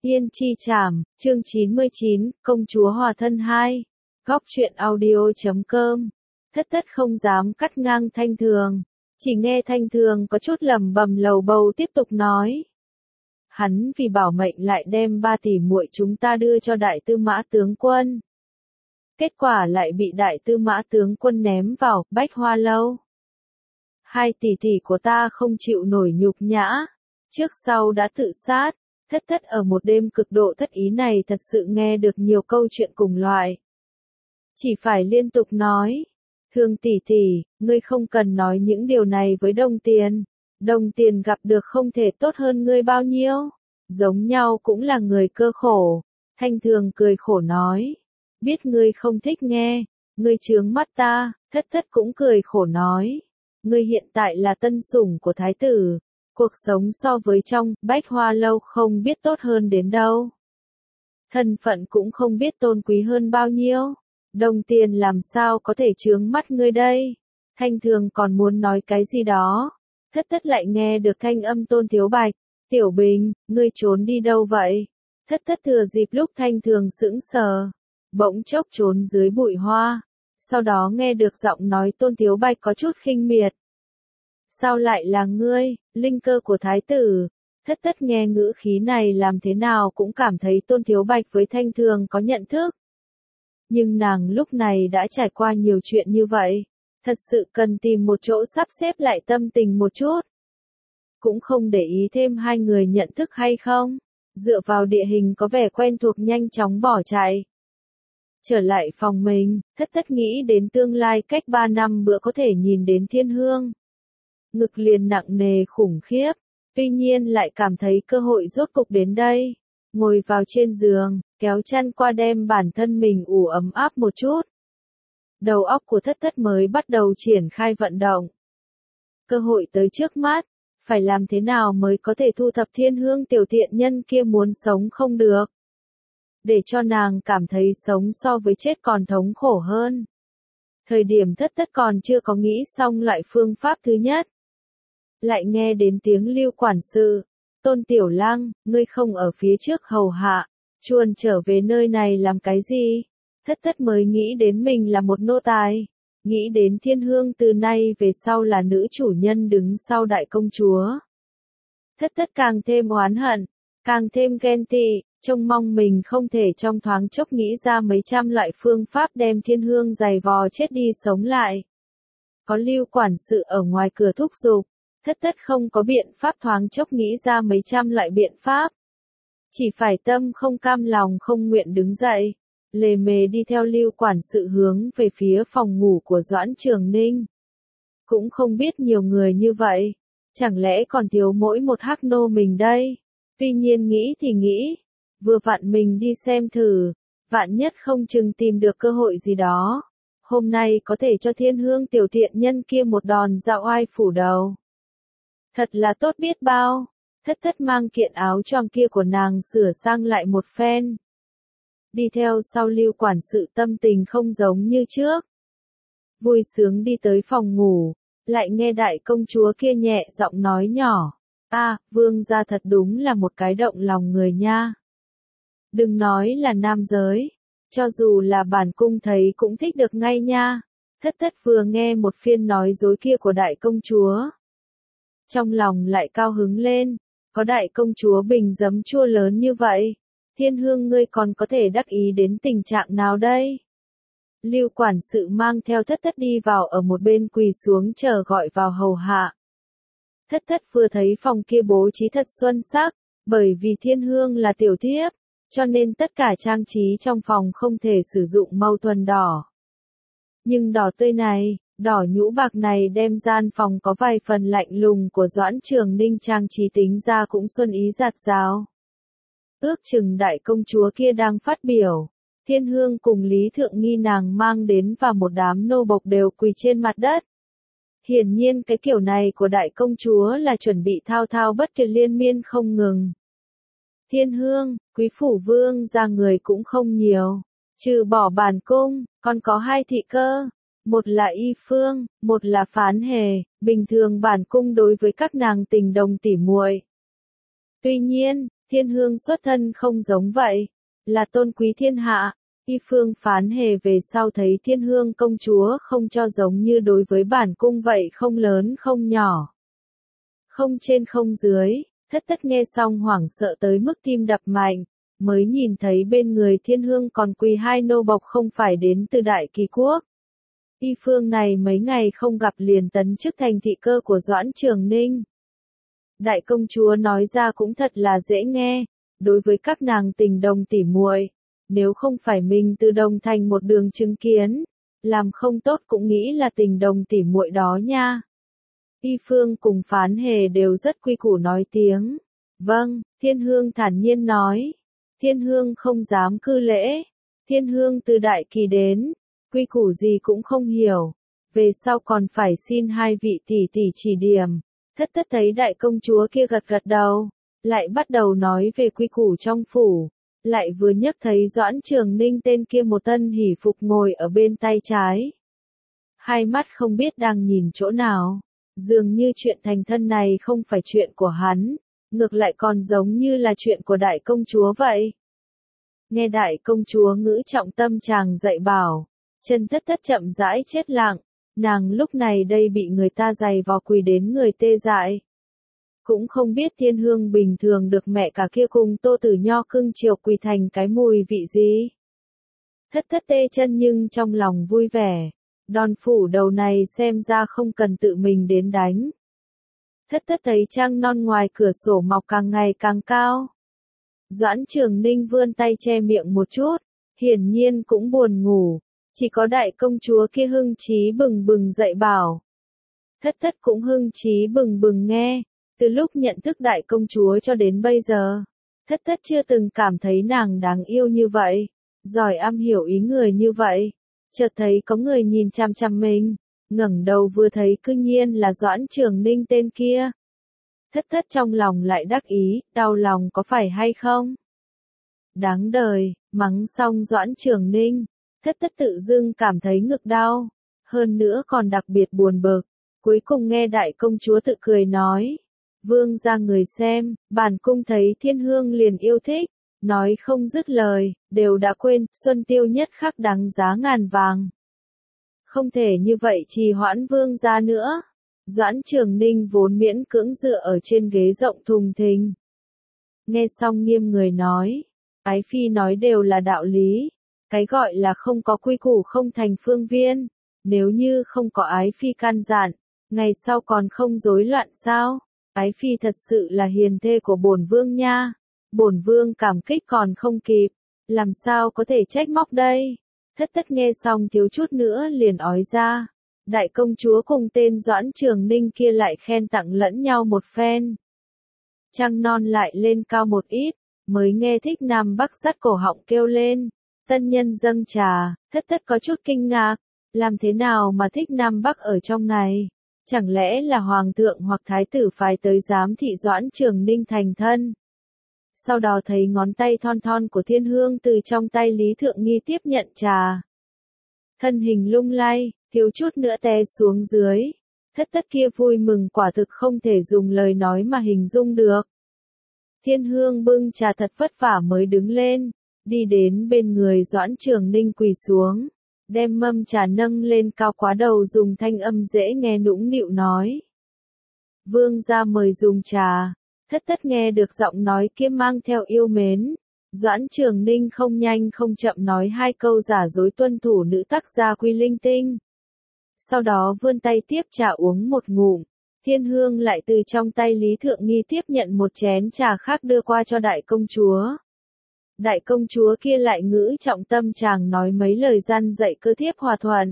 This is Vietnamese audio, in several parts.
Yên Chi Trảm, chương 99, Công chúa Hòa thân 2. Góc truyện audio.com. Thất thất không dám cắt ngang Thanh Thường. Chỉ nghe Thanh Thường có chút lẩm bẩm lầu bầu tiếp tục nói. Hắn vì bảo mệnh lại đem 3 tỷ muội chúng ta đưa cho đại tư mã tướng quân. Kết quả lại bị đại tư mã tướng quân ném vào Bách Hoa Lâu. 2 tỷ tỷ của ta không chịu nổi nhục nhã. Trước sau đã tự sát. Thất thất ở một đêm cực độ thất ý này thật sự nghe được nhiều câu chuyện cùng loại. Chỉ phải liên tục nói. Thương tỷ tỷ, ngươi không cần nói những điều này với Đồng Tiền. Đồng Tiền gặp được không thể tốt hơn ngươi bao nhiêu. Giống nhau cũng là người cơ khổ. Thanh Thường cười khổ nói. Biết ngươi không thích nghe. Ngươi chướng mắt ta. Thất thất cũng cười khổ nói. Ngươi hiện tại là tân sủng của thái tử. Cuộc sống so với trong Bách Hoa Lâu không biết tốt hơn đến đâu. Thân phận cũng không biết tôn quý hơn bao nhiêu. Đồng Tiền làm sao có thể chướng mắt ngươi đây? Thanh Thường còn muốn nói cái gì đó. Thất thất lại nghe được thanh âm Tôn Thiếu Bạch. Tiểu Bình, ngươi trốn đi đâu vậy? Thất thất thừa dịp lúc Thanh Thường sững sờ. Bỗng chốc trốn dưới bụi hoa. Sau đó nghe được giọng nói Tôn Thiếu Bạch có chút khinh miệt. Sao lại là ngươi, linh cơ của thái tử? Thất thất nghe ngữ khí này làm thế nào cũng cảm thấy Tôn Thiếu Bạch với Thanh Thường có nhận thức. Nhưng nàng lúc này đã trải qua nhiều chuyện như vậy. Thật sự cần tìm một chỗ sắp xếp lại tâm tình một chút. Cũng không để ý thêm hai người nhận thức hay không. Dựa vào địa hình có vẻ quen thuộc nhanh chóng bỏ chạy. Trở lại phòng mình, thất thất nghĩ đến tương lai cách 3 năm bữa có thể nhìn đến Thiên Hương. Ngực liền nặng nề khủng khiếp, tuy nhiên lại cảm thấy cơ hội rốt cục đến đây. Ngồi vào trên giường, kéo chăn qua đem bản thân mình ủ ấm áp một chút. Đầu óc của thất thất mới bắt đầu triển khai vận động. Cơ hội tới trước mắt, phải làm thế nào mới có thể thu thập Thiên Hương tiểu thiện nhân kia muốn sống không được. Để cho nàng cảm thấy sống so với chết còn thống khổ hơn. Thời điểm thất thất còn chưa có nghĩ xong loại phương pháp thứ nhất. Lại nghe đến tiếng Lưu quản sự. Tôn Tiểu Lăng, ngươi không ở phía trước hầu hạ. Chuồn trở về nơi này làm cái gì? Thất thất mới nghĩ đến mình là một nô tài. Nghĩ đến Thiên Hương từ nay về sau là nữ chủ nhân đứng sau đại công chúa. Thất thất càng thêm oán hận, càng thêm ghen tị, trông mong mình không thể trong thoáng chốc nghĩ ra mấy trăm loại phương pháp đem Thiên Hương giày vò chết đi sống lại. Có Lưu quản sự ở ngoài cửa thúc giục. Thất thất không có biện pháp thoáng chốc nghĩ ra mấy trăm loại biện pháp. Chỉ phải tâm không cam lòng không nguyện đứng dậy. Lề mề đi theo Lưu quản sự hướng về phía phòng ngủ của Doãn Trường Ninh. Cũng không biết nhiều người như vậy. Chẳng lẽ còn thiếu mỗi một hắc nô mình đây? Tuy nhiên nghĩ thì nghĩ. Vừa vặn mình đi xem thử. Vạn nhất không chừng tìm được cơ hội gì đó. Hôm nay có thể cho Thiên Hương tiểu thiện nhân kia một đòn dạo oai phủ đầu. Thật là tốt biết bao. Thất thất mang kiện áo choàng kia của nàng sửa sang lại một phen. Đi theo sau Lưu quản sự tâm tình không giống như trước. Vui sướng đi tới phòng ngủ. Lại nghe đại công chúa kia nhẹ giọng nói nhỏ. Vương gia thật đúng là một cái động lòng người nha. Đừng nói là nam giới. Cho dù là bản cung thấy cũng thích được ngay nha. Thất thất vừa nghe một phiên nói dối kia của đại công chúa. Trong lòng lại cao hứng lên, có đại công chúa bình giấm chua lớn như vậy, Thiên Hương ngươi còn có thể đắc ý đến tình trạng nào đây? Lưu quản sự mang theo thất thất đi vào ở một bên quỳ xuống chờ gọi vào hầu hạ. Thất thất vừa thấy phòng kia bố trí thật xuân sắc, bởi vì Thiên Hương là tiểu thiếp, cho nên tất cả trang trí trong phòng không thể sử dụng màu thuần đỏ. Nhưng đỏ tươi này, đỏ nhũ bạc này đem gian phòng có vài phần lạnh lùng của Doãn Trường Ninh trang trí tính ra cũng xuân ý rạt rào. Ước chừng đại công chúa kia đang phát biểu, Thiên Hương cùng Lý Thượng Nghi nàng mang đến và một đám nô bộc đều quỳ trên mặt đất. Hiển nhiên cái kiểu này của đại công chúa là chuẩn bị thao thao bất tuyệt liên miên không ngừng. Thiên Hương, quý phủ vương ra người cũng không nhiều, trừ bỏ bản cung, còn có 2 thị cơ. Một là Y Phương, một là Phán Hề, bình thường bản cung đối với các nàng tình đồng tỉ muội. Tuy nhiên, Thiên Hương xuất thân không giống vậy, là tôn quý thiên hạ. Y Phương Phán Hề về sau thấy Thiên Hương công chúa không cho giống như đối với bản cung vậy, không lớn không nhỏ, không trên không dưới. Thất Thất nghe xong hoảng sợ tới mức tim đập mạnh, mới nhìn thấy bên người Thiên Hương còn quỳ hai nô bộc không phải đến từ Đại Kỳ Quốc. Y Phương này mấy ngày không gặp liền tấn chức thành thị cơ của Doãn Trường Ninh. Đại công chúa nói ra cũng thật là dễ nghe, đối với các nàng tình đồng tỉ muội, nếu không phải mình từ đồng thành một đường chứng kiến, làm không tốt cũng nghĩ là tình đồng tỉ muội đó nha. Y Phương cùng Phán Hề đều rất quy củ nói tiếng. Vâng, Thiên Hương thản nhiên nói. Thiên Hương không dám cư lễ. Thiên Hương từ Đại Kỳ đến, quy củ gì cũng không hiểu. Về sau còn phải xin hai vị tỷ tỷ chỉ điểm. Thất Thất thấy đại công chúa kia gật gật đầu, lại bắt đầu nói về quy củ trong phủ. Lại vừa nhấc thấy Doãn Trường Ninh tên kia một thân hỷ phục ngồi ở bên tay trái. Hai mắt không biết đang nhìn chỗ nào. Dường như chuyện thành thân này không phải chuyện của hắn, ngược lại còn giống như là chuyện của đại công chúa vậy. Nghe đại công chúa ngữ trọng tâm tràng dạy bảo, chân Thất Thất chậm rãi chết lặng, nàng lúc này đây bị người ta giày vò quỳ đến người tê dại. Cũng không biết Thiên Hương bình thường được mẹ cả kia cùng Tô Tử Nho cưng chiều quỳ thành cái mùi vị gì. Thất Thất tê chân nhưng trong lòng vui vẻ. Đòn phủ đầu này xem ra không cần tự mình đến đánh. Thất Thất thấy trăng non ngoài cửa sổ mọc càng ngày càng cao. Doãn Trường Ninh vươn tay che miệng một chút, hiển nhiên cũng buồn ngủ, chỉ có đại công chúa kia hưng trí bừng bừng dạy bảo. Thất Thất cũng hưng trí bừng bừng nghe, từ lúc nhận thức đại công chúa cho đến bây giờ, Thất Thất chưa từng cảm thấy nàng đáng yêu như vậy, giỏi am hiểu ý người như vậy. Chợt thấy có người nhìn chằm chằm mình, ngẩng đầu vừa thấy cư nhiên là Doãn Trường Ninh tên kia. Thất Thất trong lòng lại đắc ý, đau lòng có phải hay không? Đáng đời, mắng xong Doãn Trường Ninh, Thất Thất tự dưng cảm thấy ngực đau, hơn nữa còn đặc biệt buồn bực. Cuối cùng nghe đại công chúa tự cười nói, vương ra người xem, bản cung thấy Thiên Hương liền yêu thích. Nói không dứt lời, đều đã quên, xuân tiêu nhất khắc đáng giá ngàn vàng. Không thể như vậy trì hoãn vương gia nữa. Doãn Trường Ninh vốn miễn cưỡng dựa ở trên ghế rộng thùng thình. Nghe xong nghiêm người nói, ái phi nói đều là đạo lý. Cái gọi là không có quy củ không thành phương viên. Nếu như không có ái phi can dặn, ngày sau còn không rối loạn sao? Ái phi thật sự là hiền thê của bổn vương nha. Bổn vương cảm kích còn không kịp, làm sao có thể trách móc đây? Thất Thất nghe xong thiếu chút nữa liền ói ra. Đại công chúa cùng tên Doãn Trường Ninh kia lại khen tặng lẫn nhau một phen. Trăng non lại lên cao một ít, mới nghe Thích Nam Bắc dắt cổ họng kêu lên. Tân nhân dâng trà, Thất Thất có chút kinh ngạc, làm thế nào mà Thích Nam Bắc ở trong này? Chẳng lẽ là hoàng thượng hoặc thái tử phái tới giám thị Doãn Trường Ninh thành thân? Sau đó thấy ngón tay thon thon của Thiên Hương từ trong tay Lý Thượng Nghi tiếp nhận trà. Thân hình lung lay, thiếu chút nữa té xuống dưới. Thất Thất kia vui mừng quả thực không thể dùng lời nói mà hình dung được. Thiên Hương bưng trà thật vất vả mới đứng lên, đi đến bên người Doãn Trường Ninh quỳ xuống, đem mâm trà nâng lên cao quá đầu dùng thanh âm dễ nghe nũng nịu nói. Vương gia mời dùng trà. Thất Thất nghe được giọng nói kia mang theo yêu mến. Doãn Trường Ninh không nhanh không chậm nói hai câu giả dối tuân thủ nữ tác gia quy linh tinh. Sau đó vươn tay tiếp trà uống một ngụm. Thiên Hương lại từ trong tay Lý Thượng Nghi tiếp nhận một chén trà khác đưa qua cho đại công chúa. Đại công chúa kia lại ngữ trọng tâm tràng nói mấy lời gian dạy cơ thiếp hòa thuận.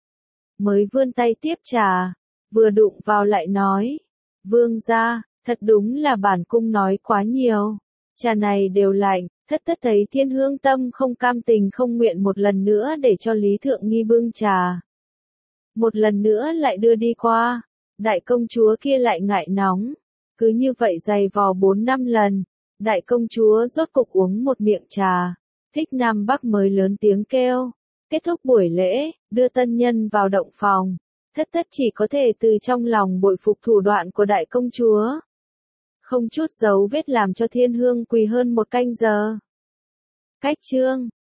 Mới vươn tay tiếp trà, vừa đụng vào lại nói. Vương gia, thật đúng là bản cung nói quá nhiều. Trà này đều lạnh. Thất Thất thấy Thiên Hương tâm không cam tình không nguyện một lần nữa để cho Lý Thượng Nghi bưng trà. Một lần nữa lại đưa đi qua. Đại công chúa kia lại ngại nóng. Cứ như vậy dày vò 4-5 lần. Đại công chúa rốt cục uống một miệng trà. Thích Nam Bắc mới lớn tiếng kêu. Kết thúc buổi lễ, đưa tân nhân vào động phòng. Thất Thất chỉ có thể từ trong lòng bội phục thủ đoạn của đại công chúa. không chút dấu vết làm cho Thiên Hương quỳ hơn 1 canh giờ. Cách chương